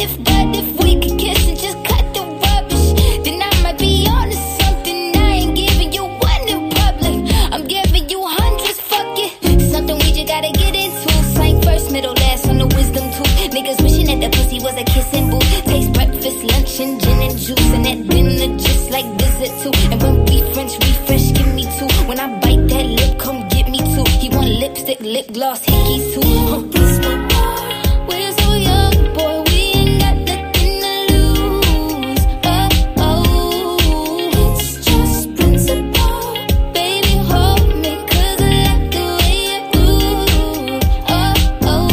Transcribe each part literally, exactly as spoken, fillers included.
if, but if we could kiss and just cut the rubbish, then I might be on to something. I ain't giving you one in public, I'm giving you hundreds, fuck it. Something we just gotta get into. Slang first, middle, last on the wisdom tooth. Niggas wishing that the pussy was a kissing booth. Taste breakfast, lunch, and gin and juice, and that dinner just like dessert too. And when we French refresh, give me two. When I bite that lip, come get me two. He want lipstick, lip gloss, hickeys too. Huh. We're so young, boy, we ain't got nothing to lose. Oh, oh, it's just principle. Baby, hold me, cause I like the way you move. Oh, oh.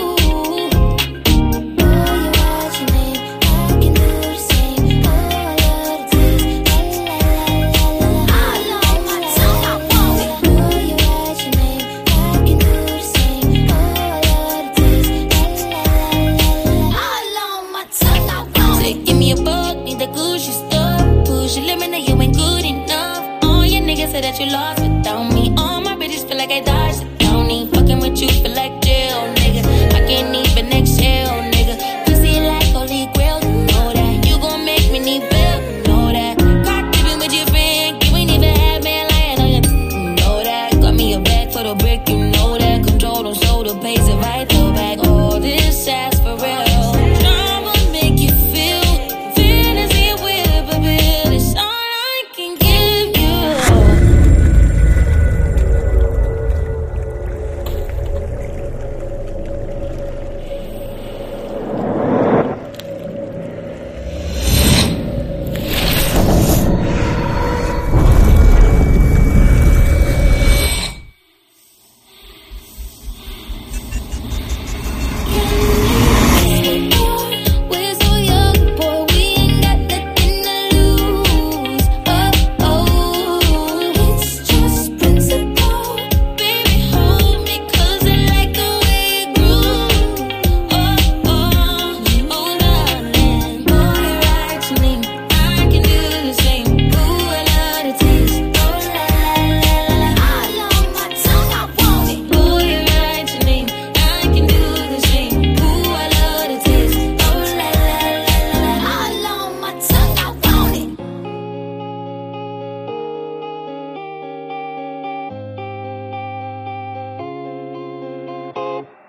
Oh, you write your name, I can do the same. Oh, I love the taste. La, la, la, la, la. I love my tongue, I want it. Oh, you write your name, I can do the same. Oh, I love the taste. La, la, la, la, la. I love my tongue, I want it. Say, give me a buck, need the Gucci stuff. Push your limit, now you ain't good enough. All your niggas say that you lost